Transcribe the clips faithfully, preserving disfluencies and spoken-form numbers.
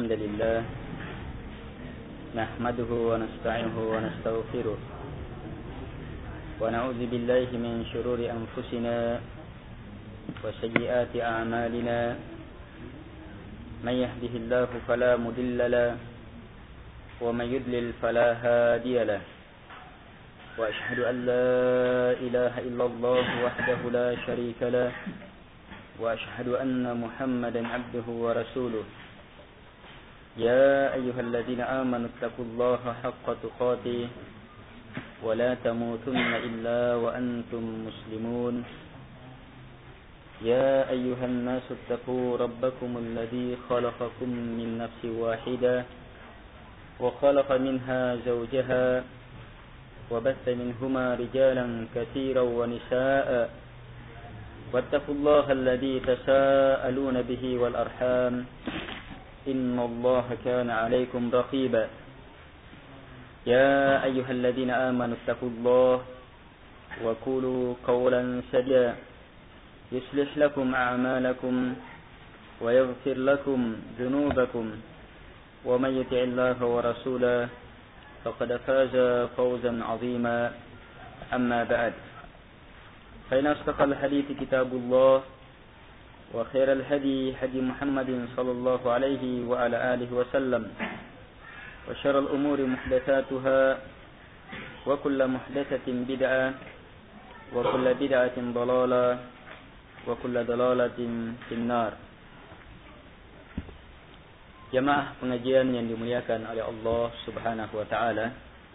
الحمد لله نحمده ونستعينه ونستغفره ونعوذ بالله من شرور أنفسنا وسيئات أعمالنا من يهده الله فلا مضل له ومن يضلل فلا هادي له وأشهد أن لا إله إلا الله وحده لا شريك له وأشهد أن محمدا عبده ورسوله يا أيها الذين آمنوا اتقوا الله حق تقاته ولا تموتن إلا وأنتم مسلمون يا أيها الناس اتقوا ربكم الذي خلقكم من نفس واحدة وخلق منها زوجها وبث منهما رجالا كثيرا ونساء واتقوا الله الذي تساءلون به والأرحام إن الله كان عليكم رقيبا يا أيها الذين آمنوا اتقوا الله وقولوا قولا سديدا يصلح لكم أعمالكم ويغفر لكم ذنوبكم ومن يطع الله ورسوله فقد فاز فوزا عظيما أما بعد فإن أصدق الحديث كتاب الله وخير الهدي هدي محمد صلى الله عليه وعلى آله وسلم وشر الأمور محدثاتها وكل محدثة بدعة وكل بدعة ضلالة وكل ضلالة في النار. Jamaah pengajian yang dimuliakan oleh Allah Subhanahu wa taala.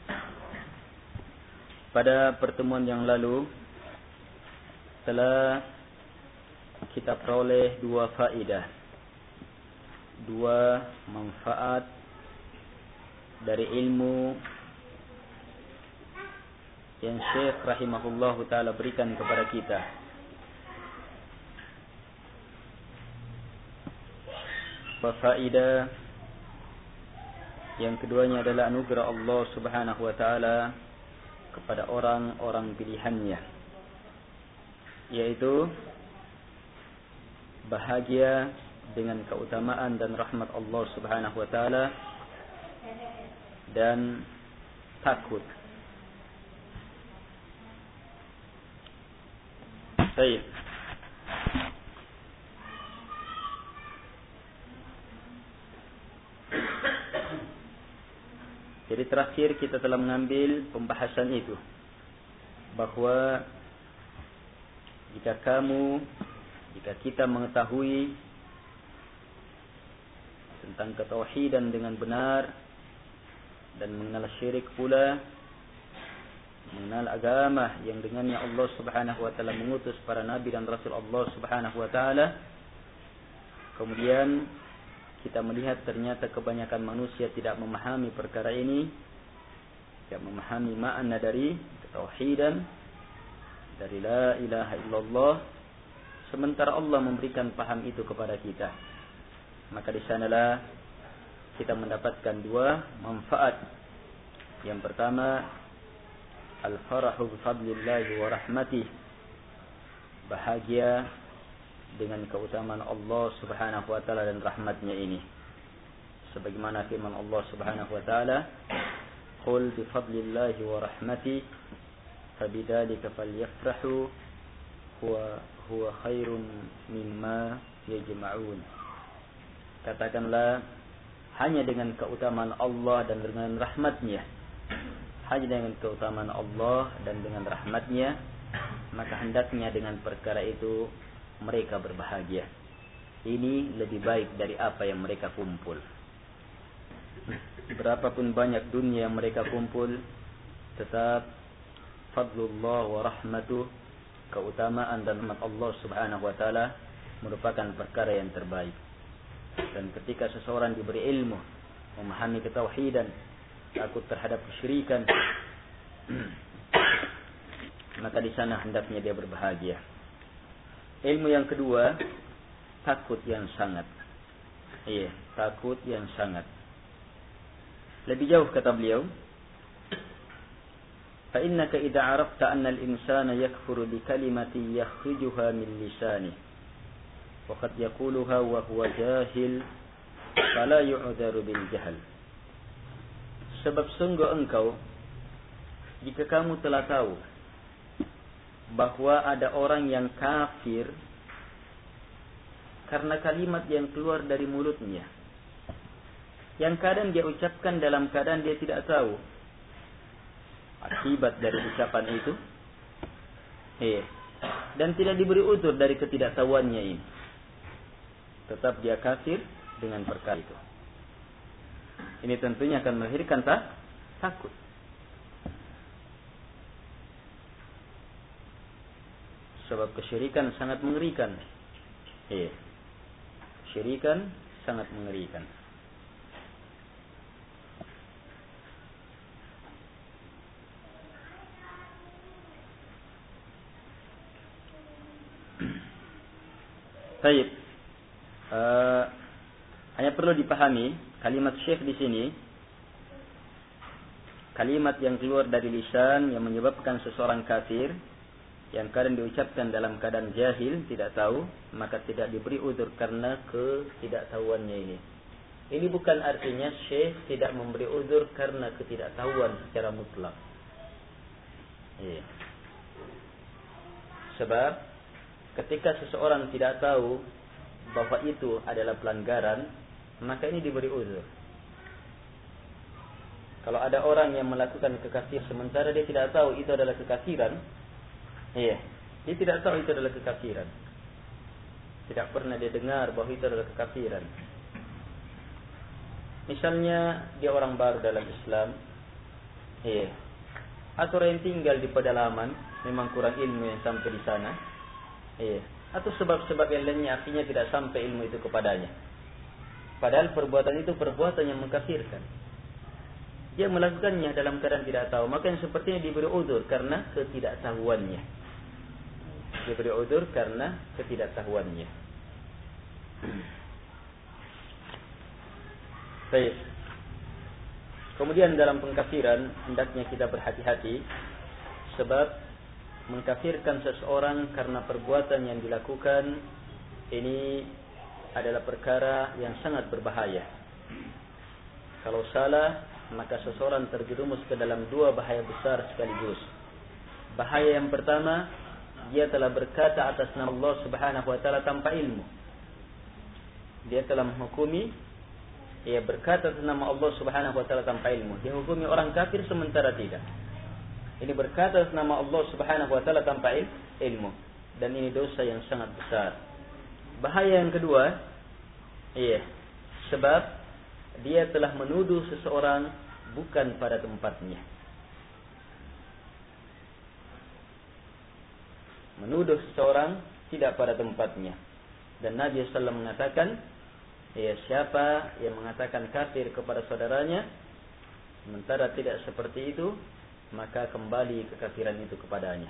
Pada pertemuan yang lalu telah kita peroleh dua faedah, dua manfaat dari ilmu yang Syekh rahimahullahu taala berikan kepada kita. Faedah yang keduanya adalah anugerah Allah Subhanahu wa taala kepada orang-orang pilihannya, yaitu bahagia dengan keutamaan dan rahmat Allah Subhanahu wa taala dan takut. Baik. Jadi terakhir kita telah mengambil pembahasan itu, bahwa jika kamu, jika kita mengetahui tentang ketauhidan dengan benar dan mengenal syirik pula, mengenal agama yang dengannya Allah Subhanahu wa taala mengutus para nabi dan rasul Allah Subhanahu wa taala, kemudian kita melihat ternyata kebanyakan manusia tidak memahami perkara ini, tidak memahami makna dari ketauhidan, dari la ilaha illallah, sementara Allah memberikan paham itu kepada kita. Maka di sanalah kita mendapatkan dua manfaat. Yang pertama, al-farahu bi fadlillahi wa rahmatih, bahagia dengan keutamaan Allah Subhanahu wa taala dan rahmatnya ini. Sebagaimana firman Allah Subhanahu wa taala, "Qul bi fadlillahi wa rahmatih fabidzalika falyafrahu huwa huwa khairun mimma yajma'un." Katakanlah, hanya dengan keutamaan Allah dan dengan rahmatnya, hanya dengan keutamaan Allah dan dengan rahmatnya, maka hendaknya dengan perkara itu mereka berbahagia. Ini lebih baik dari apa yang mereka kumpul. Berapapun banyak dunia yang mereka kumpul, tetap fadlullah wa rahmatuh, keutamaan dan rahmat Allah Subhanahu wa taala merupakan perkara yang terbaik. Dan ketika seseorang diberi ilmu, memahami ketauhidan, takut terhadap kesyirikan, maka di sana hendaknya dia berbahagia. Ilmu yang kedua, takut yang sangat. Iya, takut yang sangat. Lebih jauh kata beliau, fa innaka idza arafta anna al-insana yakfuru bi kalimati yakhrujuha min lisanihi wa qad yaquluha wa huwa jahil fala yu'dzaru bil jahl. Sebab sungguh engkau, jika kamu telah tahu bahwa ada orang yang kafir karena kalimat yang keluar dari mulutnya, yang kadang dia ucapkan dalam keadaan dia tidak tahu akibat dari ucapan itu, eh, dan tidak diberi uzur dari ketidaktahuannya ini, tetap dia kafir dengan perkara itu. Ini tentunya akan melahirkan tak? takut. Sebab kesyirikan sangat mengerikan. Eh, kesyirikan sangat mengerikan. Baik. Uh, hanya perlu dipahami kalimat syekh di sini, kalimat yang keluar dari lisan yang menyebabkan seseorang kafir, yang kadang diucapkan dalam keadaan jahil, tidak tahu, maka tidak diberi uzur karena ketidaktahuannya ini. Ini bukan artinya syekh tidak memberi uzur karena ketidaktahuan secara mutlak. Iya. Sebab ketika seseorang tidak tahu bahwa itu adalah pelanggaran, maka ini diberi uzur. Kalau ada orang yang melakukan kekafir sementara dia tidak tahu itu adalah kekafiran, iya, dia tidak tahu itu adalah kekafiran, tidak pernah dia dengar bahwa itu adalah kekafiran. Misalnya dia orang baru dalam Islam, iya, atau orang yang tinggal di pedalaman, memang kurang ilmu yang sampai di sana, iya, atau sebab-sebab yang lainnya akhirnya tidak sampai ilmu itu kepadanya. Padahal perbuatan itu perbuatan yang mengkafirkan. Dia melakukannya dalam keadaan tidak tahu, maka yang sepertinya diberi uzur karena ketidaktahuannya. Diberi uzur karena ketidaktahuannya. Baik. Kemudian dalam pengkafiran hendaknya kita berhati-hati, sebab mengkafirkan seseorang karena perbuatan yang dilakukan ini adalah perkara yang sangat berbahaya. Kalau salah, maka seseorang terjerumus ke dalam dua bahaya besar sekaligus. Bahaya yang pertama, dia telah berkata atas nama Allah Subhanahu wa taala tanpa ilmu. Dia telah menghukumi, ia berkata atas nama Allah Subhanahu wa taala tanpa ilmu. Dia hukumi orang kafir sementara tidak. Ini berkata atas nama Allah Subhanahu wa taala tanpa ilmu, dan ini dosa yang sangat besar. Bahaya yang kedua, iya, sebab dia telah menuduh seseorang bukan pada tempatnya. Menuduh seseorang tidak pada tempatnya. Dan Nabi sallallahu alaihi wasallam mengatakan, ya, siapa yang mengatakan kafir kepada saudaranya sementara tidak seperti itu, maka kembali kekafiran itu kepadanya.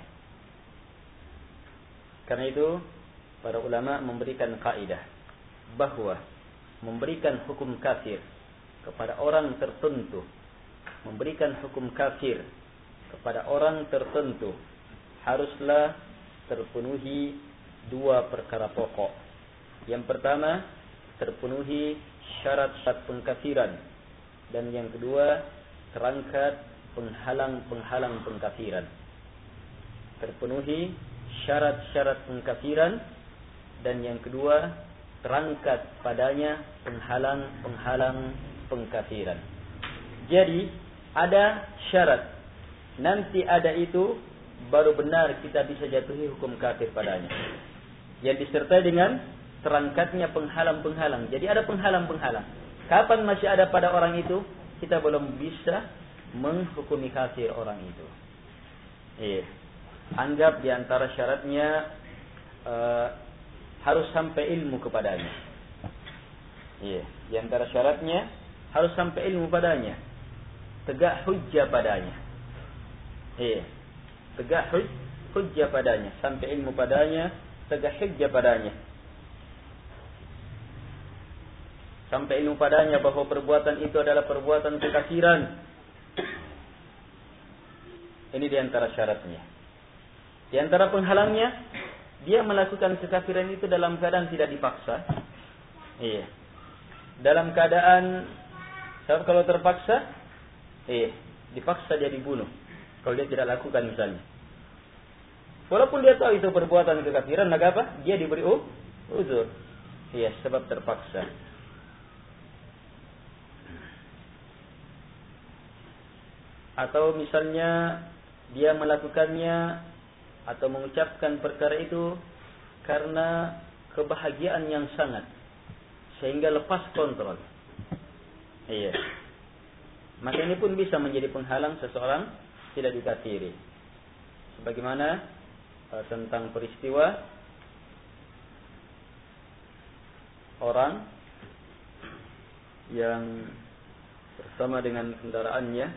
Karena itu para ulama memberikan kaidah bahwa memberikan hukum kafir kepada orang tertentu, memberikan hukum kafir kepada orang tertentu haruslah terpenuhi dua perkara pokok. Yang pertama, terpenuhi syarat-syarat pengkafiran, dan yang kedua, terangkat penghalang-penghalang pengkafiran. Terpenuhi syarat-syarat pengkafiran, dan yang kedua, terangkat padanya penghalang-penghalang pengkafiran. Jadi ada syarat, nanti ada itu baru benar kita bisa jatuhi hukum kafir padanya, yang disertai dengan terangkatnya penghalang-penghalang. Jadi ada penghalang-penghalang. Kapan masih ada pada orang itu, kita belum bisa menghukumi kafir orang itu. Iya. Anggap di antara syaratnya uh, harus sampai ilmu kepadanya. Iya. Di antara syaratnya harus sampai ilmu padanya, tegak hujjah padanya. Iya. Tegak huj, hujjah padanya, sampai ilmu padanya, tegak hujjah padanya. Sampai ilmu padanya bahwa perbuatan itu adalah perbuatan kekafiran. Ini di antara syaratnya. Di antara penghalangnya, dia melakukan kekafiran itu dalam keadaan tidak dipaksa. Iya. dalam keadaan sebab kalau terpaksa, eh dipaksa dia dibunuh. Kalau dia tidak lakukan misalnya. Walaupun dia tahu itu perbuatan kekafiran, maka apa? Dia diberi uh, uzur. Iya, sebab terpaksa. Atau misalnya dia melakukannya atau mengucapkan perkara itu karena kebahagiaan yang sangat sehingga lepas kontrol. Iya. Maka ini pun bisa menjadi penghalang seseorang tidak dikafiri. Sebagaimana uh, tentang peristiwa orang yang bersama dengan kendaraannya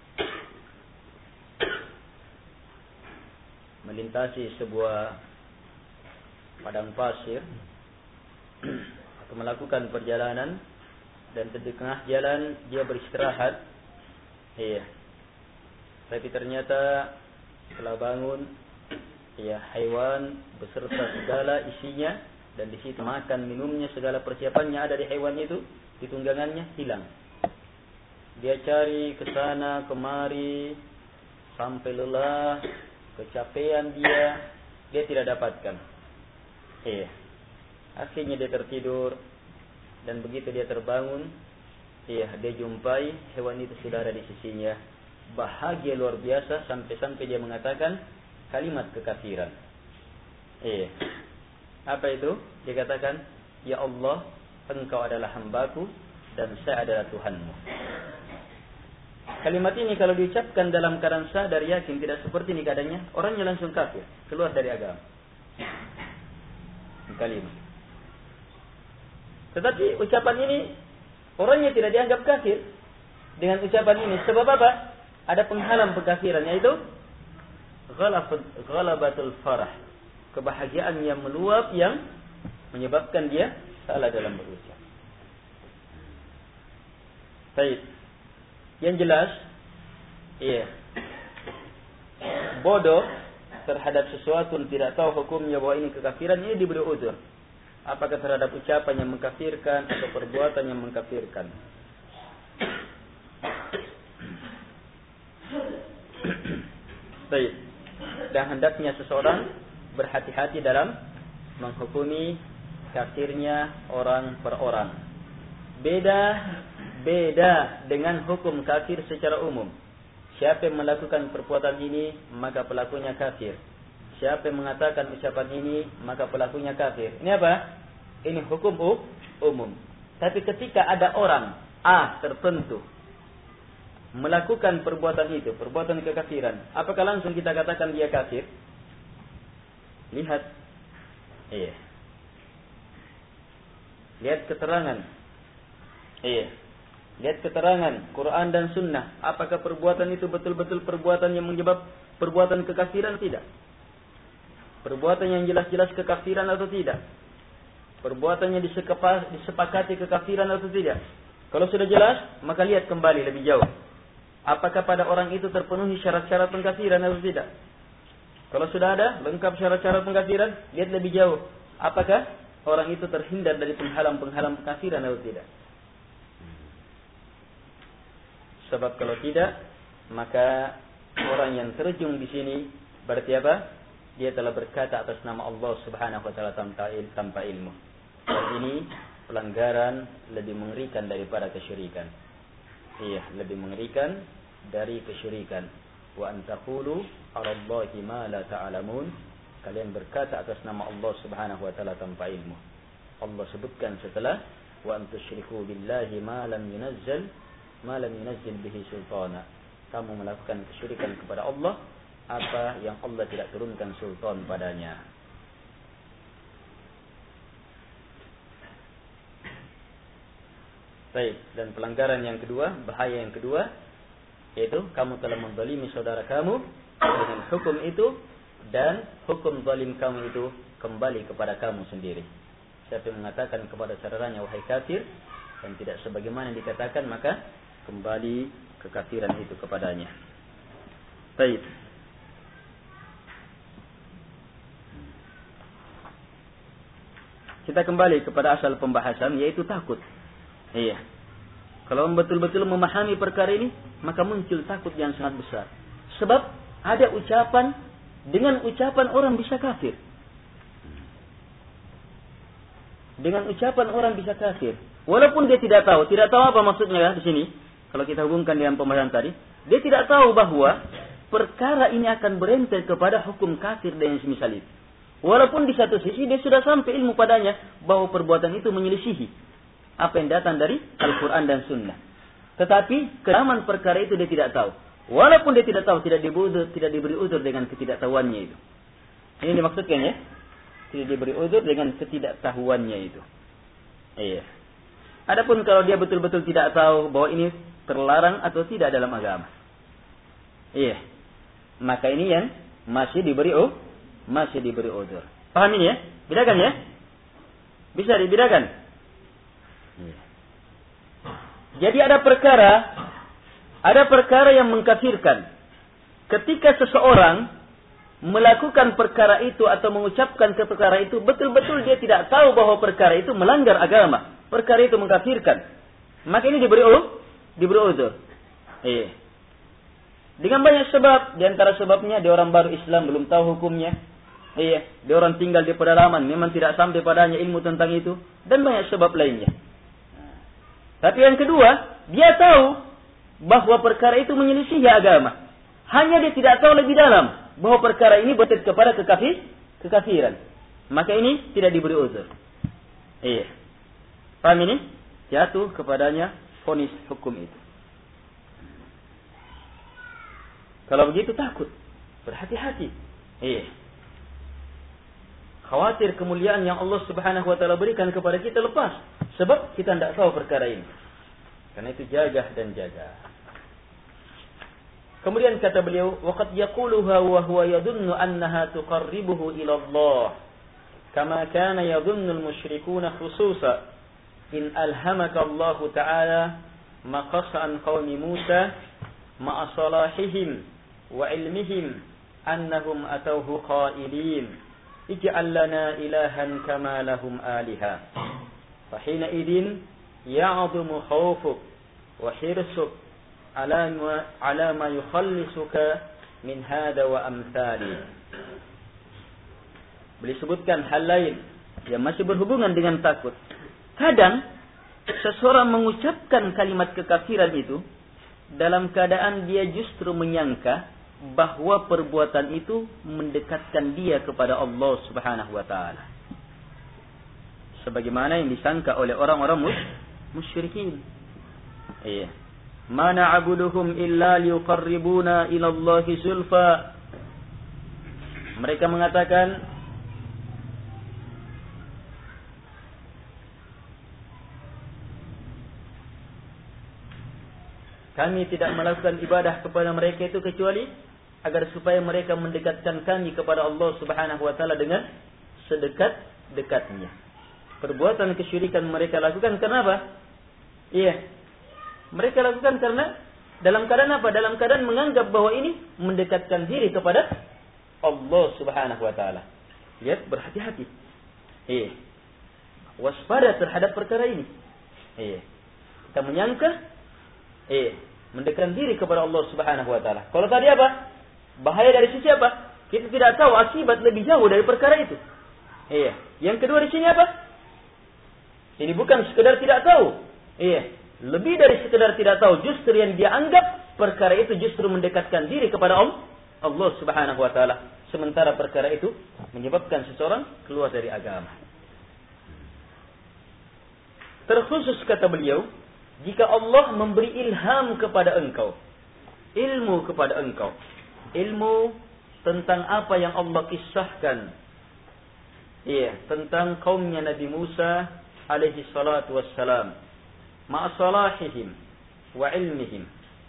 melintasi sebuah padang pasir atau melakukan perjalanan dan di tengah jalan dia beristirahat. Iya. Tapi ternyata setelah bangun, ya hewan beserta segala isinya dan di situ makan minumnya segala persiapannya ada di hewan itu, di tunggangannya hilang. Dia cari ke sana kemari sampai lelah, kecapean dia, dia tidak dapatkan. Iya. Akhirnya dia tertidur dan begitu dia terbangun, iya dia jumpai hewan itu sudah ada di sisinya. Bahagia luar biasa sampai-sampai dia mengatakan kalimat kekafiran. Iya. Apa itu? Dia katakan, "Ya Allah, Engkau adalah hambaku dan saya adalah Tuhanmu." Kalimat ini kalau diucapkan dalam keadaan sadar yakin tidak seperti ini keadaannya, orangnya langsung kafir, keluar dari agama. Kalimat. Tetapi ucapan ini orangnya tidak dianggap kafir dengan ucapan ini. Sebab apa? Ada penghalang pengkafiran, yaitu ghalabatul farah, kebahagiaan yang meluap yang menyebabkan dia salah dalam berucap. Baik. Yang jelas, iya, bodoh terhadap sesuatu yang tidak tahu hukumnya bahwa ini kekafiran, ini diberi uzur. Apakah terhadap ucapan yang mengkafirkan atau perbuatan yang mengkafirkan. Baik. Dan hendaknya seseorang berhati-hati dalam menghukumi kafirnya orang per orang. Beda beda dengan hukum kafir secara umum. Siapa yang melakukan perbuatan ini, maka pelakunya kafir. Siapa yang mengatakan ucapan ini, maka pelakunya kafir. Ini apa? Ini hukum umum. Tapi ketika ada orang A tertentu melakukan perbuatan itu, perbuatan kekafiran, apakah langsung kita katakan dia kafir? Lihat. Iya. Lihat keterangan. Iya. Lihat keterangan Quran dan Sunnah. Apakah perbuatan itu betul-betul perbuatan yang menyebab perbuatan kekafiran? Tidak. Perbuatan yang jelas-jelas kekafiran atau tidak? Perbuatannya disepakati kekafiran atau tidak? Kalau sudah jelas, maka lihat kembali lebih jauh. Apakah pada orang itu terpenuhi syarat-syarat pengkafiran atau tidak? Kalau sudah ada lengkap syarat-syarat pengkafiran, lihat lebih jauh. Apakah orang itu terhindar dari penghalang-penghalang pengkafiran atau tidak? Sebab kalau tidak, maka orang yang terjun di sini berarti apa? Dia telah berkata atas nama Allah Subhanahu wa taala tanpa ilmu. Dan ini pelanggaran lebih mengerikan daripada kesyirikan. Iya, lebih mengerikan dari kesyirikan. Wa an taqulu 'ala Allahi ma la ta'lamun. Kalian berkata atas nama Allah Subhanahu wa taala tanpa ilmu. Allah sebutkan setelah wa an tusyriku billahi ma lam yunazzal ma lam yunazzil bihi sultana. Kamu melakukan kesyirikan kepada Allah apa yang Allah tidak turunkan sultan padanya. Baik, dan pelanggaran yang kedua, bahaya yang kedua, yaitu kamu telah menzalimi saudara kamu dengan hukum itu, dan hukum zalim kamu itu kembali kepada kamu sendiri. Siapa yang mengatakan kepada saudaranya wahai kafir, dan tidak sebagaimana yang dikatakan, maka kembali kekafiran itu kepadanya. Baik. Kita kembali kepada asal pembahasan, yaitu takut. Iya. Kalau betul-betul memahami perkara ini, maka muncul takut yang sangat besar. Sebab ada ucapan, dengan ucapan orang bisa kafir. Dengan ucapan orang bisa kafir. Walaupun dia tidak tahu, tidak tahu apa maksudnya ya di sini. Kalau kita hubungkan dengan pembahasan tadi, dia tidak tahu bahwa perkara ini akan berentut kepada hukum kafir dan yang semisal itu. Walaupun di satu sisi dia sudah sampai ilmu padanya bahwa perbuatan itu menyelisihi apa yang datang dari Al-Quran dan Sunnah. Tetapi kedaman perkara itu dia tidak tahu. Walaupun dia tidak tahu, tidak diberi uzur, tidak diberi uzur dengan ketidaktahuannya itu. Ini dimaksudkan ya, tidak diberi uzur dengan ketidaktahuannya itu. Iya. Adapun kalau dia betul-betul tidak tahu bahwa ini terlarang atau tidak dalam agama, iya, maka ini yang masih diberi uzur, masih diberi uzur. Paham ini ya? Bedakan ya? Bisa dibedakan? Iya. Jadi ada perkara, ada perkara yang mengkafirkan. Ketika seseorang melakukan perkara itu atau mengucapkan ke perkara itu, betul-betul dia tidak tahu bahwa perkara itu melanggar agama, perkara itu mengkafirkan, maka ini diberi uzur, diberi uzur. Iya. Dengan banyak sebab, di antara sebabnya dia orang baru Islam, belum tahu hukumnya. Iya, dia orang tinggal di pedalaman, memang tidak sampai padanya ilmu tentang itu, dan banyak sebab lainnya. Tapi yang kedua, dia tahu bahwa perkara itu menyelisihi agama. Hanya dia tidak tahu lebih dalam bahwa perkara ini berarti kepada kekafir, kekafiran. Maka ini tidak diberi uzur. Iya. Paham ini? Jatuh kepadanya vonis hukum itu. Kalau begitu takut, berhati-hati. Iya. Khawatir kemuliaan yang Allah Subhanahu wa taala berikan kepada kita lepas, sebab kita tidak tahu perkara ini. Karena itu jaga dan jaga. Kemudian kata beliau, waqad yaquluha wa huwa yadhunnu annaha tuqarribuhu ila Allah, kama kana yadhunnu al-musyrikuuna khususan in alhamaka Allah ta'ala ma qasa an qaumi Musa ma'a salahihim wa ilmihim annahum atawhu qailin ij'al lana ilahan kama lahum aliha fa hina idin ya'dhumu khawfuk wa hirsuk ala ma ala ma yukhallisuka min hada wa amthali. Beliau sebutkan hal lain yang masih berhubungan dengan takut. Kadang seseorang mengucapkan kalimat kekafiran itu dalam keadaan dia justru menyangka bahwa perbuatan itu mendekatkan dia kepada Allah Subhanahu wa taala. Sebagaimana yang disangka oleh orang-orang musyrikin. Iya. Ma na'buduhum illa liqarribuna ila Allah zulfa. Mereka mengatakan kami tidak melakukan ibadah kepada mereka itu kecuali agar supaya mereka mendekatkan kami kepada Allah Subhanahu wa taala dengan sedekat-dekatnya. Perbuatan kesyirikan mereka lakukan karena apa? Iya. Mereka lakukan karena dalam keadaan apa? Dalam keadaan menganggap bahwa ini mendekatkan diri kepada Allah Subhanahu wa taala. Lihat, berhati-hati. Iya. Waspada terhadap perkara ini. Iya. Kita menyangka iya, mendekatkan diri kepada Allah Subhanahu wa taala. Kalau tadi apa? Bahaya dari sisi apa? Kita tidak tahu akibat lebih jauh dari perkara itu. Iya. Yang kedua di sini apa? Ini bukan sekedar tidak tahu. Iya. Lebih dari sekedar tidak tahu, justru yang dia anggap perkara itu justru mendekatkan diri kepada Allah, Allah Subhanahu wa taala. Sementara perkara itu menyebabkan seseorang keluar dari agama. Terkhusus kata beliau, jika Allah memberi ilham kepada engkau, ilmu kepada engkau, ilmu tentang apa yang Allah kisahkan, iya, tentang kaumnya Nabi Musa alaihi salatu wassalam, ma'a salahihim wa ilmihim.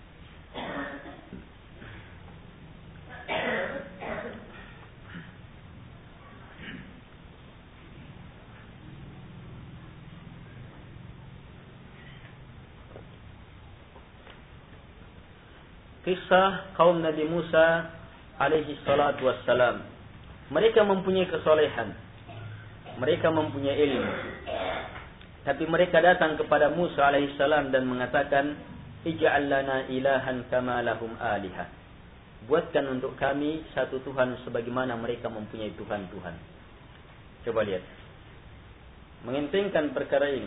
Kisah kaum Nabi Musa alaihi salatu wassalam. Mereka mempunyai kesolehan. Mereka mempunyai ilmu. Tapi mereka datang kepada Musa alaihissalam dan mengatakan, ij'al lana ilahan kama lahum alihah. Buatkan untuk kami satu Tuhan sebagaimana mereka mempunyai Tuhan-Tuhan. Coba lihat. Mengentengkan perkara ini.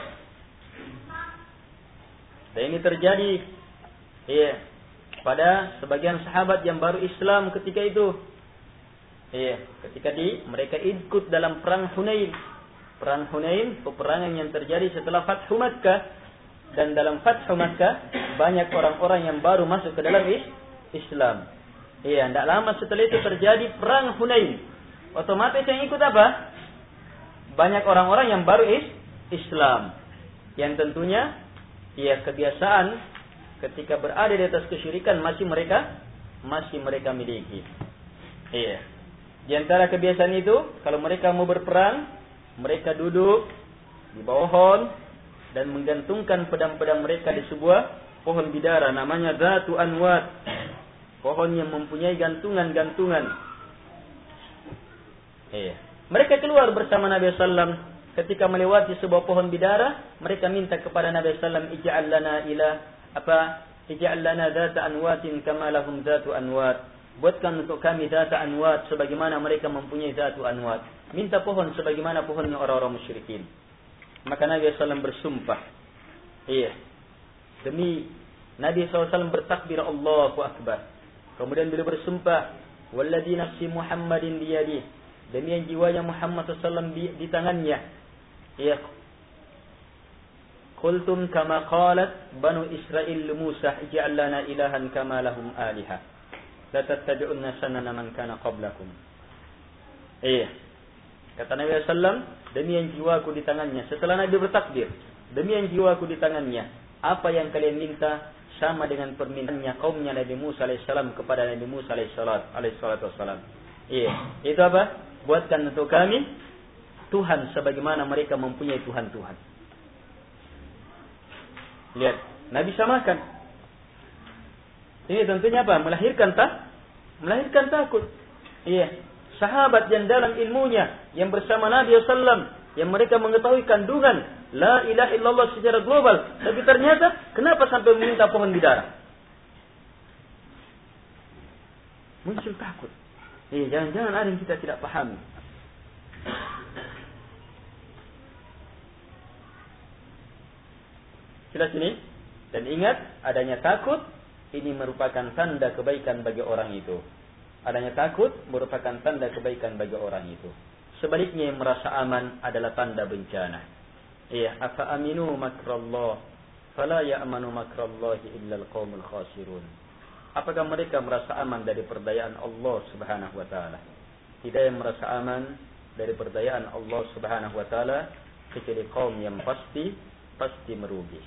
Dan ini terjadi iya, pada sebagian sahabat yang baru Islam ketika itu. Iya, ketika di mereka ikut dalam perang Hunain. Perang Hunain, peperangan yang terjadi setelah Fathu Makkah. Dan dalam Fathu Makkah, banyak orang-orang yang baru masuk ke dalam Islam. Iya, tidak lama setelah itu terjadi perang Hunain. Otomatis yang ikut apa? Banyak orang-orang yang baru Islam. Yang tentunya, iya kebiasaan ketika berada di atas kesyirikan masih mereka masih mereka miliki. Iya. Di antara kebiasaan itu, kalau mereka mau berperang, mereka duduk di bawah pohon dan menggantungkan pedang-pedang mereka di sebuah pohon bidara namanya Zatu Anwat. Pohon yang mempunyai gantungan-gantungan. Iya. Mereka keluar bersama Nabi sallallahu alaihi wasallam. Ketika melewati sebuah pohon bidara, mereka minta kepada Nabi sallallahu alaihi wasallam, ij'al lana ilah apa? Ij'al lana Zata Anwatin kama lahum Zatu Anwat. Buatkan untuk kami Zata Anwat sebagaimana mereka mempunyai Zatu Anwat. Minta pohon sebagaimana pohonnya orang-orang musyrikin. Maka Nabi sallallahu alaihi wasallam bersumpah. Iya. Demi Nabi sallallahu alaihi wasallam bertakbir Allahu Akbar. Kemudian beliau bersumpah, walladzi nafsi Muhammadin biyadihi. Demi yang jiwanya Muhammad sallallahu alaihi wasallam di, di tangannya. Iya. Qultum kama qalat Banu Israil Musa ij'al lana ilahan kama lahum alihah. La tattabi'unna sanana man kana qablakum. Iya. Kata Nabi sallallahu alaihi wasallam, demi yang jiwaku di tangannya. Setelah Nabi bertakbir, demi yang jiwaku di tangannya, apa yang kalian minta sama dengan permintaannya kaumnya Nabi Musa alaihissalam kepada Nabi Musa alaihissalam. Iya. Itu apa? Buatkan untuk kami Tuhan sebagaimana mereka mempunyai Tuhan-Tuhan. Lihat, Nabi samakan. Ini tentunya apa? Melahirkan tak? Melahirkan takut. Iya. Sahabat yang dalam ilmunya, yang bersama Nabi sallallahu alaihi wasallam, yang mereka mengetahui kandungan la ilaha illallah secara global. Tapi ternyata, kenapa sampai meminta pohon bidara? Muncul takut. Eh, jangan-jangan ada yang kita tidak pahami. Jelas ini? Dan ingat, adanya takut, ini merupakan tanda kebaikan bagi orang itu. Adanya takut merupakan tanda kebaikan bagi orang itu. Sebaliknya yang merasa aman adalah tanda bencana. Iya, afa aminu makrallah, fala ya'manu makrallahi illa al-qaumul khasirun. Apakah mereka merasa aman dari perdayaan Allah Subhanahu wa taala? Tidak yang merasa aman dari perdayaan Allah Subhanahu wa taala kecuali kaum yang pasti pasti merugi.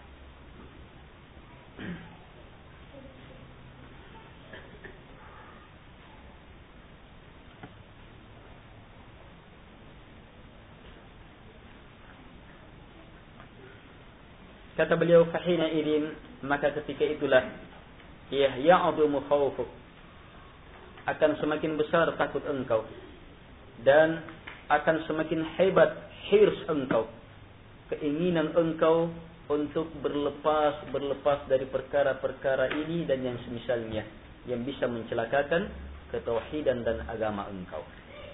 Kata beliau, fahina idin, maka ketika itulah ya ya'dumu khawfuk, akan semakin besar takut engkau dan akan semakin hebat hirs engkau, keinginan engkau untuk berlepas berlepas dari perkara-perkara ini dan yang semisalnya yang bisa mencelakakan ketauhidan dan agama engkau.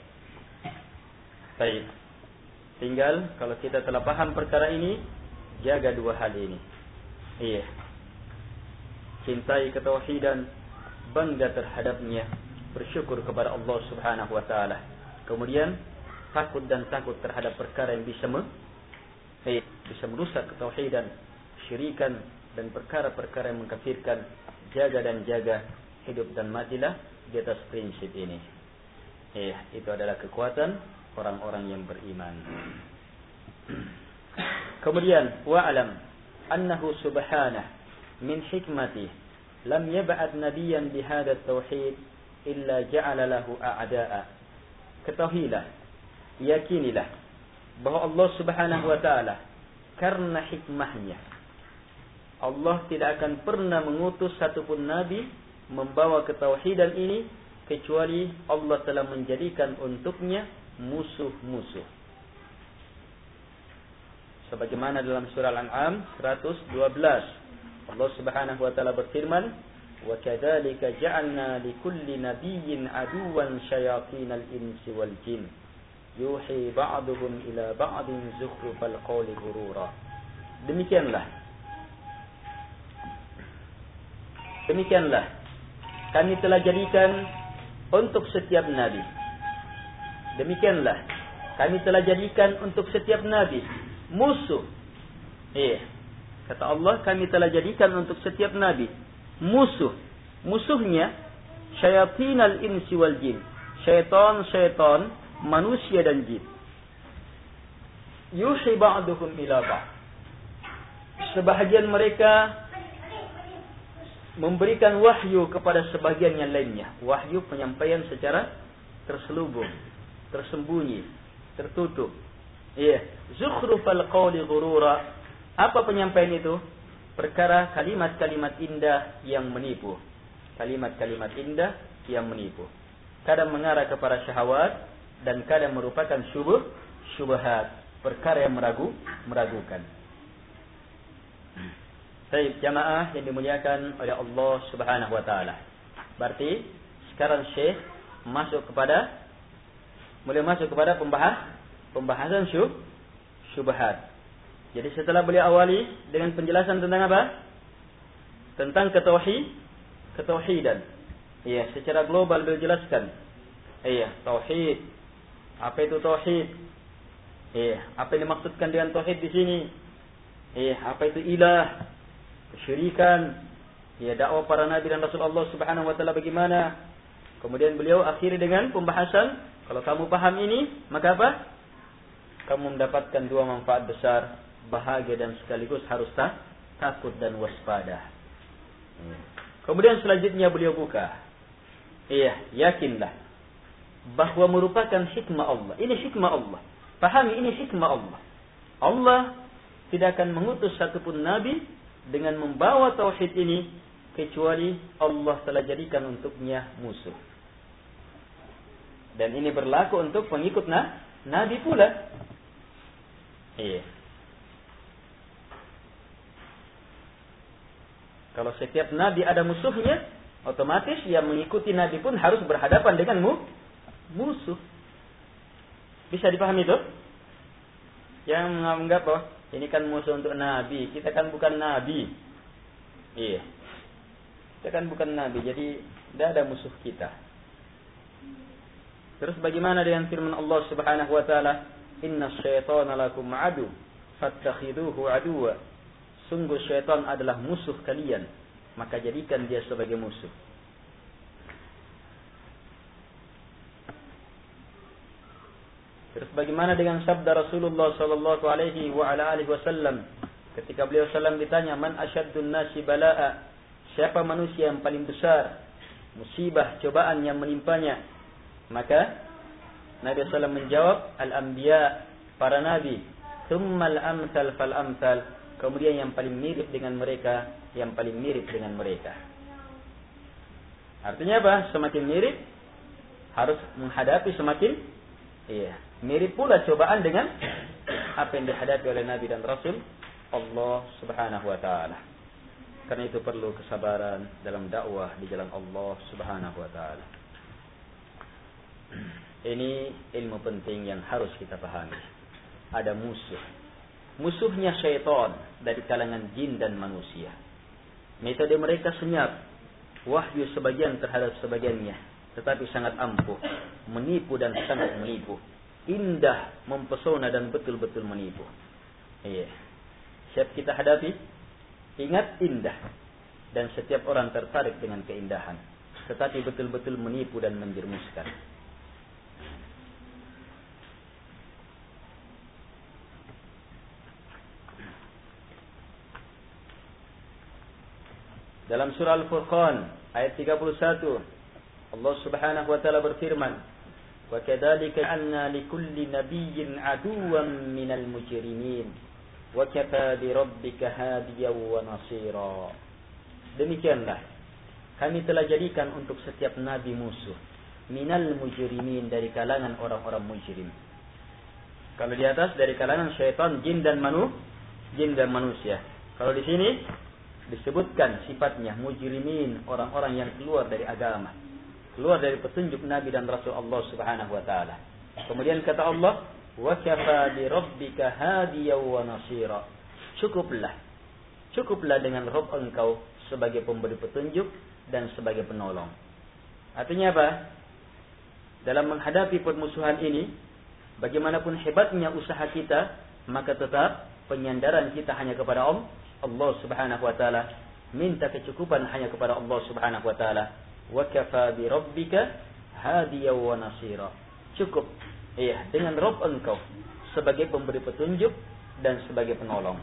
Baik. Tinggal kalau kita telah paham perkara ini, jaga dua hal ini. Iya. Cintai ketauhidan, bangga terhadapnya, bersyukur kepada Allah Subhanahu wa taala. Kemudian takut dan takut terhadap perkara yang bisa me, eh, bisa merusak ketauhidan, syirikan dan perkara-perkara yang mengkafirkan. Jaga dan jaga, hidup dan matilah di atas prinsip ini. Eh, itu adalah kekuatan orang-orang yang beriman. Kemudian wa'lam annahu subhanah min hikmati lam yab'ad nabiyyan bihadha at-tauhid illa ja'ala lahu a'da'a. Ketahuilah, yakinilah bahwa Allah Subhanahu wa taala karena hikmahnya Allah tidak akan pernah mengutus satupun nabi membawa ketauhidan ini kecuali Allah telah menjadikan untuknya musuh-musuh. Sebagaimana dalam surah Al-An'am seratus dua belas. Allah Subhanahu wa taala berfirman, "Wa kadzalika ja'alna likulli nabiyyin aduwwan syayatinal insi wal jin. Yuhi ba'duhum ila ba'din zukhrufal qawli ghurura." Demikianlah. Demikianlah kami telah jadikan untuk setiap nabi. Demikianlah kami telah jadikan untuk setiap nabi musuh. Iya. Kata Allah, kami telah jadikan untuk setiap nabi musuh. Musuhnya syayatinal insi wal jin. Syaitan-syaitan manusia dan jin. Yuhi ba'duhum ila ba'd. Sebahagian mereka memberikan wahyu kepada sebagian yang lainnya. Wahyu penyampaian secara terselubung, tersembunyi, tertutup. Iya, zukhrufal qawli ghurura. Apa penyampaian itu? Perkara kalimat-kalimat indah yang menipu. Kalimat-kalimat indah yang menipu. Kadang mengarah kepada syahwat dan kadang merupakan syubh, syubhat, perkara yang meragu, meragukan. Baik, jamaah yang dimuliakan oleh Allah Subhanahu wa taala. Berarti sekarang Syekh masuk kepada mulai masuk kepada pembahas pembahasan syub syubhat. Jadi setelah beliau awali dengan penjelasan tentang apa? Tentang ketauhid, ketauhidan. Iya, secara global beliau jelaskan. Iya, tauhid. Apa itu tauhid? Iya, apa yang dimaksudkan dengan tauhid di sini? Iya, apa itu ilah? Kesyirikan, ya dakwah para nabi dan rasul Allah Subhanahu wa taala bagaimana? Kemudian beliau akhiri dengan pembahasan, kalau kamu paham ini, maka apa? Kamu mendapatkan dua manfaat besar, bahagia dan sekaligus harus tak, takut dan waspada. Kemudian selanjutnya beliau buka. Iya, yakinlah bahwa merupakan hikmah Allah. Ini hikmah Allah. Pahami ini hikmah Allah. Allah tidak akan mengutus satupun nabi dengan membawa tauhid ini kecuali Allah telah jadikan untuknya musuh. Dan ini berlaku untuk pengikut na, nabi pula. Iya. Kalau setiap nabi ada musuhnya, otomatis yang mengikuti nabi pun harus berhadapan dengan mu, musuh. Bisa dipahami itu? Yang menganggap bahwa ini kan musuh untuk nabi, kita kan bukan nabi. Iya. Kita kan bukan nabi, jadi tidak ada musuh kita. Terus bagaimana dengan firman Allah Subhanahu wa taala, "Inna syaitana lakum adu, fattakhiduhu aduwa." Sungguh syaitan adalah musuh kalian, maka jadikan dia sebagai musuh. Terus bagaimana dengan sabda Rasulullah sallallahu alaihi wa ala alihi wasallam ketika beliau sallam ditanya, "Man asyaddun nasi balaa?" Siapa manusia yang paling besar musibah cobaan yang menimpanya? Maka Nabi sallam menjawab, "Al-anbiya," para nabi. "Tsummal amsal fal amsal." Kemudian yang paling mirip dengan mereka, yang paling mirip dengan mereka. Artinya apa? Semakin mirip harus menghadapi semakin iya, mirip pula cobaan dengan apa yang dihadapi oleh Nabi dan Rasul Allah Subhanahu wa taala. Karena itu perlu kesabaran dalam dakwah di jalan Allah Subhanahu wa taala. Ini ilmu penting yang harus kita pahami. Ada musuh. Musuhnya syaitan dari kalangan jin dan manusia. Metode mereka senyap, wahyu sebagian terhadap sebagiannya, tetapi sangat ampuh, menipu dan sangat menipu. Indah, mempesona dan betul-betul menipu. Iya. Setiap kita hadapi, ingat indah. Dan setiap orang tertarik dengan keindahan. Tetapi betul-betul menipu dan menjermuskan. Dalam surah Al-Furqan ayat tiga puluh satu, Allah Subhanahu wa taala berfirman, "Wa kadzalika ja'alna likulli nabiyyin 'aduwwan minal mujrimin wa kafa bi rabbika hadiyan wa nasira." Demikianlah kami telah jadikan untuk setiap nabi musuh minal mujrimin, dari kalangan orang-orang mujrim. Kalau di atas dari kalangan syaitan, jin dan manu, jin dan manusia. Kalau di sini disebutkan sifatnya mujrimin, orang-orang yang keluar dari agama, keluar dari petunjuk Nabi dan Rasul Allah Subhanahu wa taala. Kemudian kata Allah, "Wa kafa bi rabbika hadiyan wa nasira." Cukuplah. Cukuplah dengan Rabb engkau sebagai pemberi petunjuk dan sebagai penolong. Artinya apa? Dalam menghadapi permusuhan ini, bagaimanapun hebatnya usaha kita, maka tetap penyandaran kita hanya kepada Allah Subhanahu wa taala. Minta kecukupan hanya kepada Allah Subhanahu wa taala. Wa kafa bi rabbika hadiyan wa nasira. Cukup iya dengan Rabb engkau sebagai pemberi petunjuk dan sebagai penolong.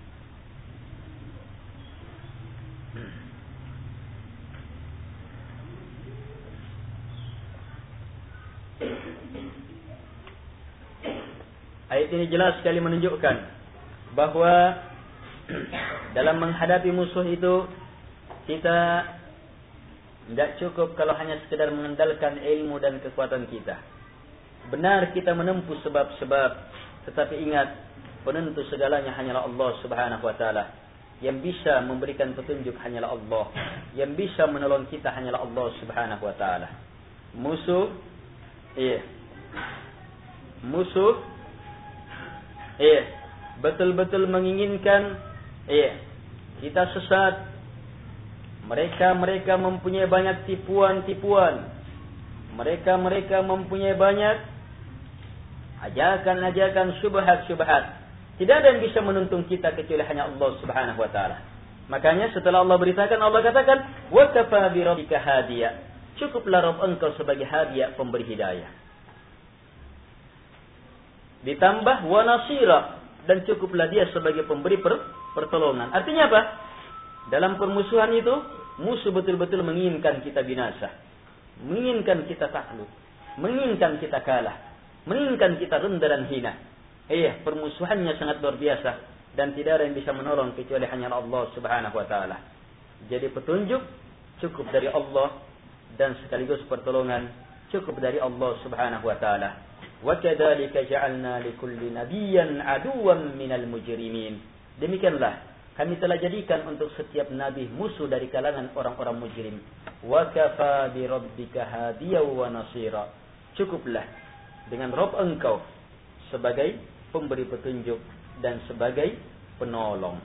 Ayat ini jelas sekali menunjukkan bahwa dalam menghadapi musuh itu kita tidak cukup kalau hanya sekedar mengandalkan ilmu dan kekuatan kita. Benar kita menempuh sebab-sebab, tetapi ingat penentu segalanya hanyalah Allah Subhanahu wa taala. Yang bisa memberikan petunjuk hanyalah Allah. Yang bisa menolong kita hanyalah Allah Subhanahu wa taala. Musuh iya. Musuh iya, betul-betul menginginkan iya, kita sesat. Mereka-mereka mempunyai banyak tipuan-tipuan. Mereka-mereka mempunyai banyak ajakan-ajakan syubhat-syubhat. Tidak ada yang bisa menuntun kita kecuali hanya Allah Subhanahu wa taala. Makanya setelah Allah beritakan, Allah katakan, "Wa kafa bi rabbika hadiya." Cukuplah Rabb engkau sebagai hadiah, pemberi hidayah. Ditambah wa nasira, dan cukuplah dia sebagai pemberi per, pertolongan. Artinya apa? Dalam permusuhan itu, musuh betul-betul menginginkan kita binasa, menginginkan kita takluk, menginginkan kita kalah, menginginkan kita rendah dan hina. Iya, permusuhannya sangat luar biasa dan tidak ada yang bisa menolong kecuali hanya Allah Subhanahu wa taala. Jadi petunjuk cukup dari Allah dan sekaligus pertolongan cukup dari Allah Subhanahu wa taala. Wa kadzalika ja'alna likulli nabiyyin aduwwan minal mujrimin. Demikianlah kami telah jadikan untuk setiap nabi musuh dari kalangan orang-orang mujrim. Wa kafa bi rabbika hadiyan wa nasira. Cukuplah dengan Rabb engkau sebagai pemberi petunjuk dan sebagai penolong.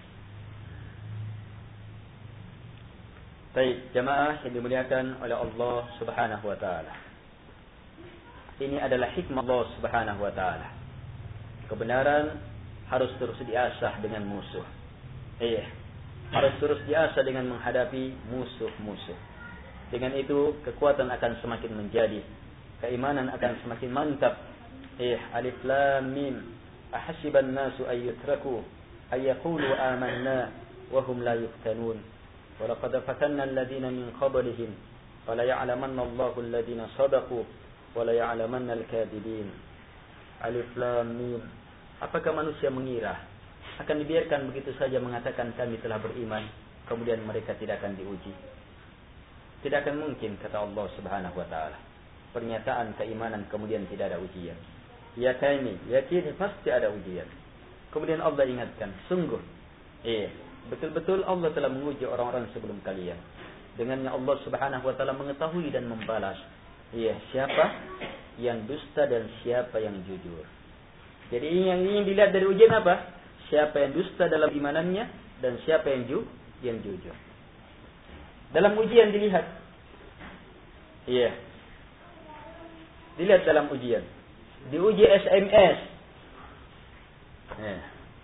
Baik, jemaah yang dimuliakan oleh Allah Subhanahu wa taala. Ini adalah hikmah Allah Subhanahu wa taala. Kebenaran harus terus diasah dengan musuh. Iya, harus terus diasah dengan menghadapi musuh-musuh. Dengan itu kekuatan akan semakin menjadi, keimanan akan semakin mantap. Iya, alif lam mim. Ahasiban nasu ay yutraku ay yaqulu amanna wa hum la yuftanun. Wa laqad fatanna alladhina min qablihim fala ya'lamanna Allahu alladhina sadaqu wala ya'lamanna al-kadhibin. Alif lam mim. Apakah manusia mengira akan dibiarkan begitu saja mengatakan kami telah beriman, kemudian mereka tidak akan diuji? Tidak akan mungkin, kata Allah Subhanahu wa taala. Pernyataan keimanan kemudian tidak ada ujian. Ya kami yakin pasti ada ujian. Kemudian Allah ingatkan, sungguh eh betul-betul Allah telah menguji orang-orang sebelum kalian. Dengannya Allah Subhanahu wa taala mengetahui dan membalas iya, siapa yang dusta dan siapa yang jujur. Jadi yang ingin dilihat dari ujian apa? Siapa yang dusta dalam imanannya dan siapa yang ju yang jujur. Dalam ujian dilihat. Iya. Dilihat dalam ujian. Diuji S M S. Eh.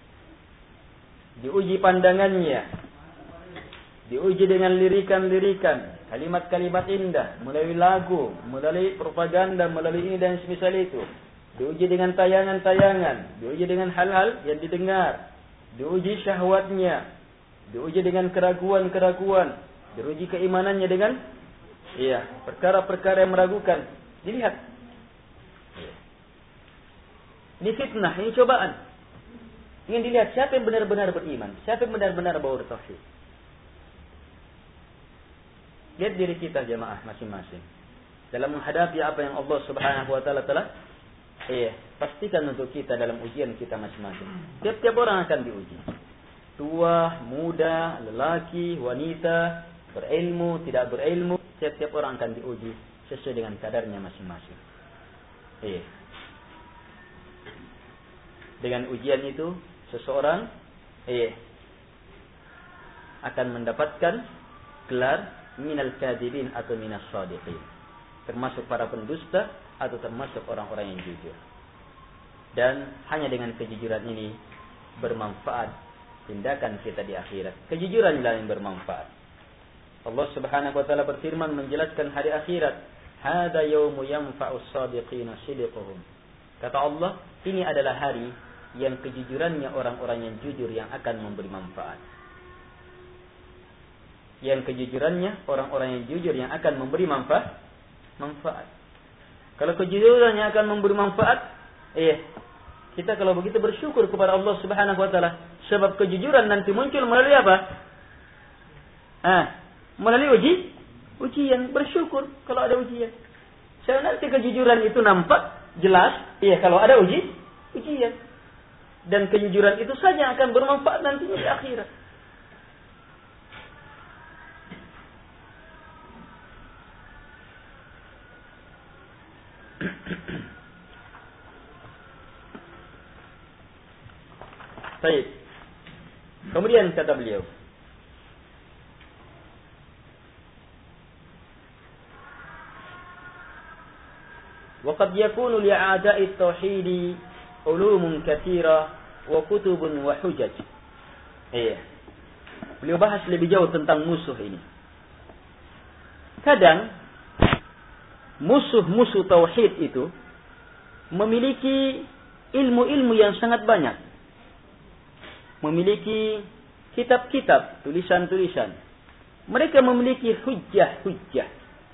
Diuji pandangannya. Diuji dengan lirikan-lirikan, kalimat-kalimat indah, melalui lagu, melalui propaganda, melalui ini dan semisal itu. Diuji dengan tayangan-tayangan, diuji dengan hal-hal yang didengar, diuji syahwatnya, diuji dengan keraguan-keraguan, diuji keimanannya dengan iya, perkara-perkara yang meragukan. Dilihat. Ini fitnah, ini cobaan. Ingin dilihat siapa yang benar-benar beriman, siapa yang benar-benar bertauhid. Lihat diri kita jemaah masing-masing dalam menghadapi apa yang Allah Subhanahu wa taala telah Iya, pastikan untuk kita dalam ujian kita masing-masing. Tiap-tiap orang akan diuji. Tua, muda, lelaki, wanita, berilmu, tidak berilmu, tiap-tiap orang akan diuji sesuai dengan kadarnya masing-masing. Iya. Dengan ujian itu, seseorang iya, akan mendapatkan gelar minal kadibin atau minas shadiqin. Termasuk para pendusta atau termasuk orang-orang yang jujur. Dan hanya dengan kejujuran ini bermanfaat tindakan kita di akhirat. Kejujuranlah yang bermanfaat. Allah Subhanahu wa taala berfirman menjelaskan hari akhirat, "Hada yaumu yanfa'us shadiqina sidquhum." Kata Allah, ini adalah hari yang kejujurannya orang-orang yang jujur yang akan memberi manfaat. Yang kejujurannya orang-orang yang jujur yang akan memberi manfaat. Manfaat. Kalau kejujurannya akan memberi manfaat, eh kita kalau begitu bersyukur kepada Allah Subhanahu wa taala. Sebab kejujuran nanti muncul melalui apa? Ah, melalui uji, ujian. Bersyukur kalau ada ujian. Saya nanti kejujuran itu nampak jelas, iya kalau ada uji, ujian. Dan kejujuran itu saja akan bermanfaat nanti di akhirat. Baik. Kemudian kata beliau, وَقَدْ يَكُونُ لِعَادَاءِ التَّوْحِيدِ عُلُومٌ كَثِيرَةٌ وَكُتُبٌ وَحُجَجٌ. Iya. Beliau bahas lebih jauh tentang musuh ini. Kadang musuh-musuh tauhid itu memiliki ilmu-ilmu yang sangat banyak. Memiliki kitab-kitab, tulisan-tulisan. Mereka memiliki hujjah-hujjah.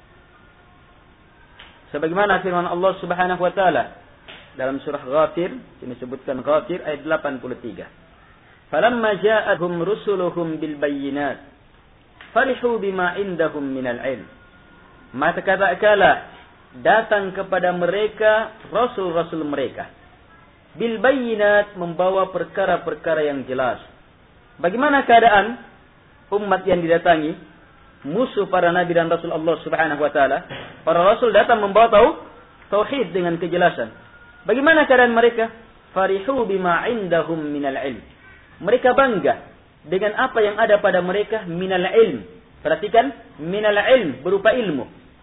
Sebagaimana firman Allah Subhanahu wa taala dalam surah Ghafir, ini disebutkan Ghafir ayat delapan puluh tiga. Falamma ja'atuhum rusuluhum bil bayyinat farihu bima indahum minal ilm. Maka kala datang kepada mereka rasul-rasul mereka bil bayyinat, membawa perkara-perkara yang jelas. Bagaimana keadaan umat yang didatangi musuh para nabi dan rasul Allah Subhanahu wa taala? Para rasul datang membawa tahu tauhid dengan kejelasan. Bagaimana keadaan mereka? Farihu bima indahum minal ilm. Mereka bangga dengan apa yang ada pada mereka minal ilm. Perhatikan, minal ilm berupa ilmu.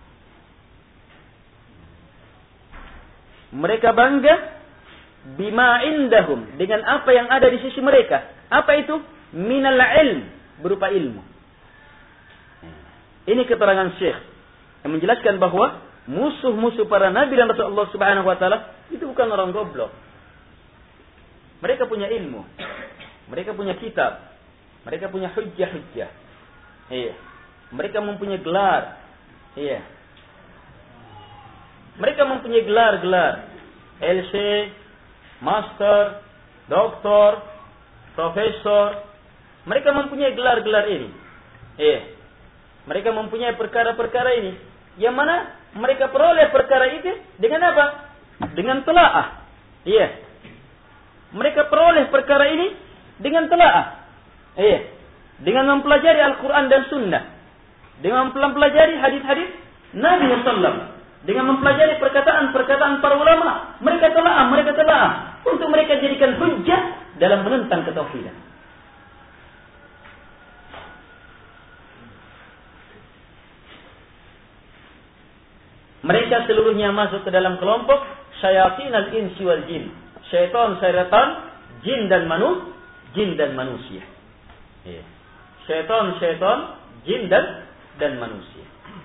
Mereka bangga bima indahum dengan apa yang ada di sisi mereka. Apa itu? Minal ilm berupa ilmu. Ini keterangan Syekh yang menjelaskan bahwa musuh-musuh para nabi dan rasul Allah Subhanahu wa taala itu bukan orang goblok. Mereka punya ilmu. Mereka punya kitab. Mereka punya hujjah-hujjah. Iya. Mereka mempunyai gelar. Iya. Mereka mempunyai gelar-gelar L C, Master, Doktor, Profesor. Mereka mempunyai gelar-gelar ini. Iya. Mereka mempunyai perkara-perkara ini. Yang mana mereka peroleh perkara itu dengan apa? Dengan telaah. Iya. Mereka peroleh perkara ini dengan telaah. Iya. Dengan mempelajari Al-Quran dan Sunnah. Dengan mempelajari hadis-hadis Nabi sallallahu alaihi wasallam. Dengan mempelajari perkataan-perkataan para ulama. Mereka telaah, mereka telaah. Untuk mereka jadikan hujjah dalam menentang ketauhidan. Mereka seluruhnya masuk ke dalam kelompok syayatin al-insi wal jin. Syaitan-syaitan, jin dan manu, jin dan manusia. Ya. Syaitan-syaitan, jin dan dan manusia.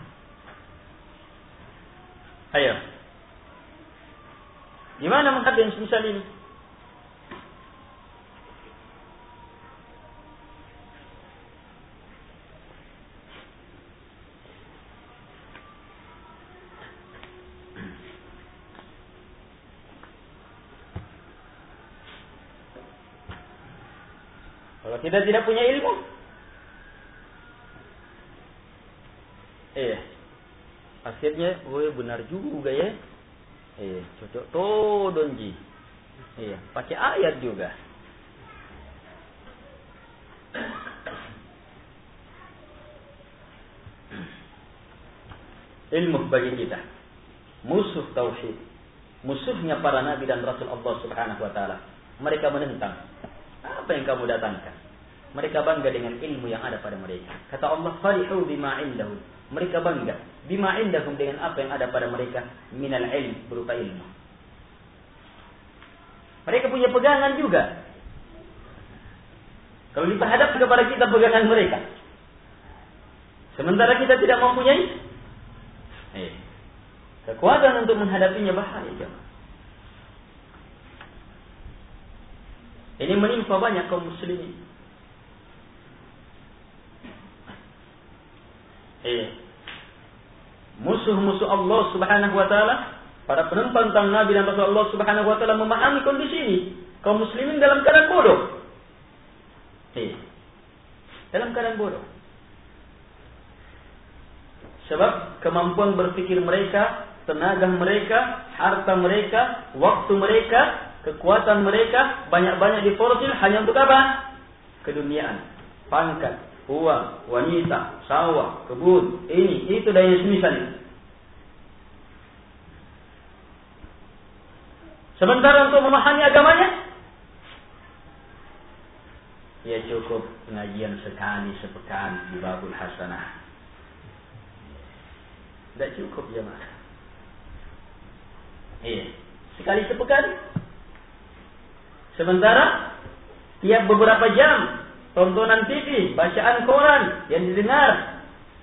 Ayo. Gimana menghadapi misal ini? Kalau kita tidak punya ilmu, eh, akhirnya, oh benar juga ya. Eh, cocok todon ji. Iya, pakai ayat juga. Ilmu bagi kita. Musuh tauhid. Musuhnya para nabi dan rasul Allah Subhanahu wa taala. Mereka menentang. Apa yang kamu datangkan? Mereka bangga dengan ilmu yang ada pada mereka. Kata Allah, farihu bima indahum. Mereka bangga bima indahum dengan apa yang ada pada mereka minal ilm, berupa ilmu. Mereka punya pegangan juga. Kalau dihadap kepada kita pegangan mereka, sementara kita tidak mempunyai eh, kekuatan untuk menghadapinya, bahaya jemaah. Ini menimpa banyak kaum muslimin. Eh, musuh-musuh Allah Subhanahu wa taala, para penentang Nabi dan Rasul Allah Subhanahu wa taala memahami kondisi ini. Kaum muslimin dalam keadaan bodoh. Eh, dalam keadaan bodoh. Sebab kemampuan berpikir mereka, tenaga mereka, harta mereka, waktu mereka, kekuatan mereka banyak-banyak diforsil hanya untuk apa? Keduniaan, pangkat, uang, wanita, sawah, kebun, ini, itu dan yang semisal. Sementara untuk memahami agamanya, ya cukup pengajian sekali sepekan di Babul Hasanah. Tidak cukup jemaah. Iya, sekali sepekan. Sementara tiap beberapa jam tontonan T V, bacaan koran yang didengar.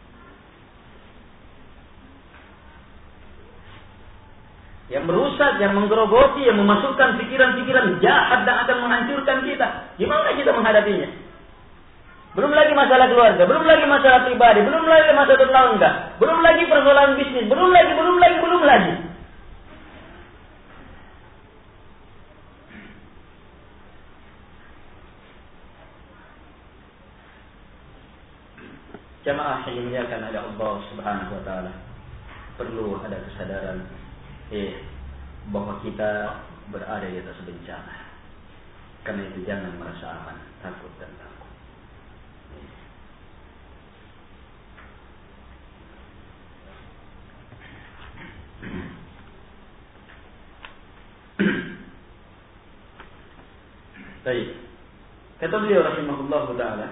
Yang merusak, yang menggerogoti, yang memasukkan pikiran-pikiran jahat dan akan menghancurkan kita. Gimana kita menghadapinya? Belum lagi masalah keluarga, belum lagi masalah pribadi, belum lagi masalah tetangga, belum lagi persoalan bisnis, belum lagi, belum lagi, belum lagi. Jamaah yang dimuliakan oleh Allah Subhanahu wa taala, perlu ada kesadaran eh bahwa kita berada di atas bencana. Karena itu jangan merasa aman, takut dan takut. Baik. Kata beliau rahimahullahu taala,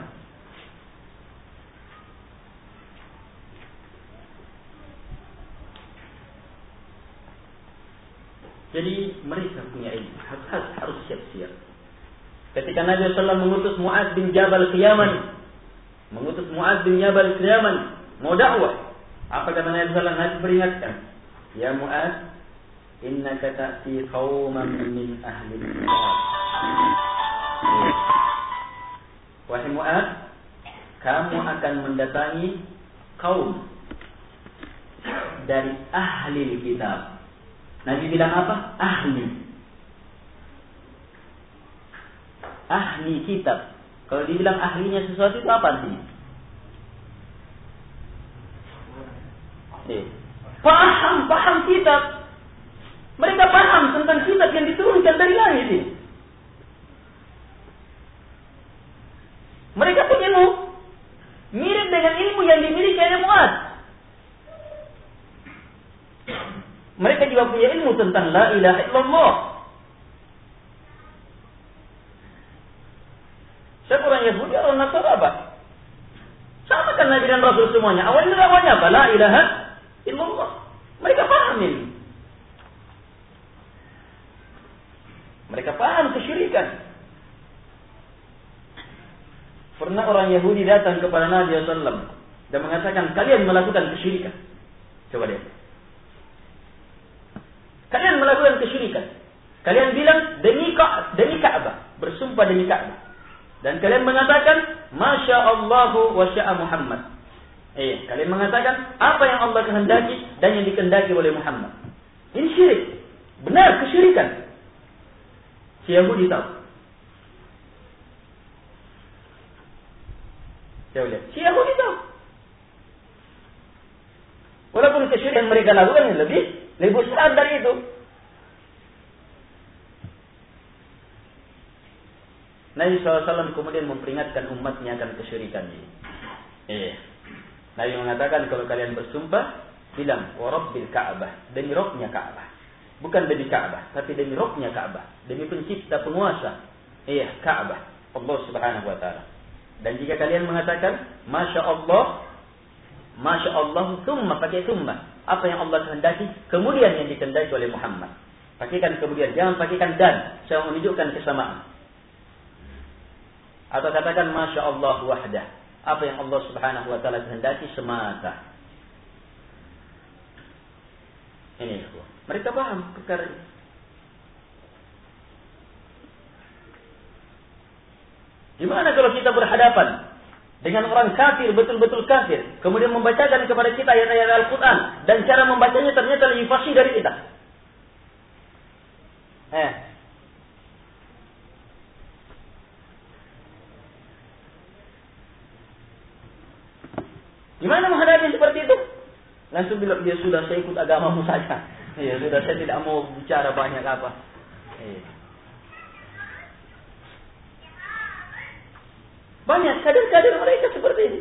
jadi mereka punya ilmu, harus, harus siap-siap. Ketika Nabi sallallahu alaihi wasallam mengutus Mu'adz bin Jabal ke Yaman, mengutus Mu'adz bin Jabal ke Yaman, mau dakwah. Apa kata Nabi sallallahu alaihi wasallam? Nabi peringatkan, ya Mu'adz, innaka ta'ti qauman min ahli kitab. Wahai Mu'adz, kamu akan mendatangi kaum dari ahli kitab. Nabi bilang apa? Ahli. Ahli kitab. Kalau dibilang ahlinya sesuatu itu apa artinya? Eh. Paham, paham kitab. Mereka paham tentang kitab yang diturunkan dari langit ini. Mereka punya ilmu mirip dengan ilmu yang dimiliki oleh Mu'adz. Mereka juga punya ilmu tentang la ilaha illallah. Siapa orang Yahudi, orang Nasara apa? Sama kan Nabi dan Rasul semuanya. Awalnya dakwahnya apa? La ilaha illallah. Mereka paham ini. Mereka paham kesyirikan. Pernah orang Yahudi datang kepada Nabi sallallahu alaihi wasallam dan mengatakan, kalian melakukan kesyirikan. Coba lihat. Kalian melakukan kesyirikan. Kalian bilang demi Ka- demi Ka'bah, bersumpah demi Ka'bah. Dan kalian mengatakan Masya Allahu wa sya'a Muhammad. Eh, kalian mengatakan apa yang Allah kehendaki dan yang dikehendaki oleh Muhammad. Ini syirik. Benar, kesyirikan. Si Yahudi tahu. Saya lihat. Si Yahudi tahu. Walaupun kesyirikan mereka lakukan lebih lebih besar dari itu. Nabi shallallahu alaihi wasallam kemudian memperingatkan umatnya akan kesyirikan ini. Eh, Nabi mengatakan kalau kalian bersumpah, bilang wa rabbil Ka'bah, demi Rabbnya Ka'bah. Bukan demi Ka'bah, tapi demi Rabbnya Ka'bah, demi pencipta penguasa. Iya, Ka'bah, Allah Subhanahu wa taala. Dan jika kalian mengatakan Masya Allah, Masya Allah, summa, pakai summa. Apa yang Allah kehendaki, kemudian yang dikehendaki oleh Muhammad. Pakaikan kemudian, jangan pakaikan dan, saya menunjukkan kesamaan. Atau katakan Masya Allah wahdah. Apa yang Allah Subhanahu wa taala kehendaki semata. Ini mereka paham perkara ini. Gimana kalau kita berhadapan dengan orang kafir, betul-betul kafir, kemudian membacakan kepada kita ayat-ayat Al-Quran, dan cara membacanya ternyata lebih fasih dari kita. Eh, gimana menghadapi seperti itu? Langsung bilang, dia sudah saya ikut agamamu saja. Ya sudah, saya tidak mau bicara banyak apa. Eh. Banyak kader-kader mereka seperti ini.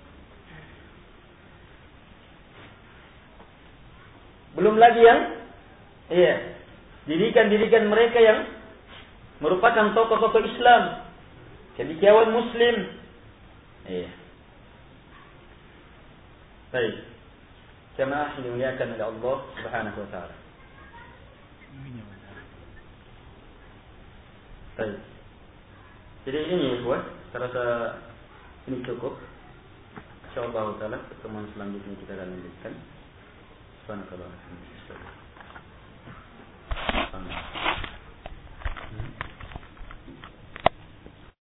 Belum lagi yang, iya, didikan-didikan mereka yang merupakan tokoh-tokoh Islam, cendekiawan Muslim. Iya. Baik. Jemaah yang dimuliakan oleh Allah Subhanahu wa taala. Baik. Jadi ini buat saya rasa ini cukup. Insyaallah taala pertemuan selanjutnya kita akan lanjutkan. Subhanallah.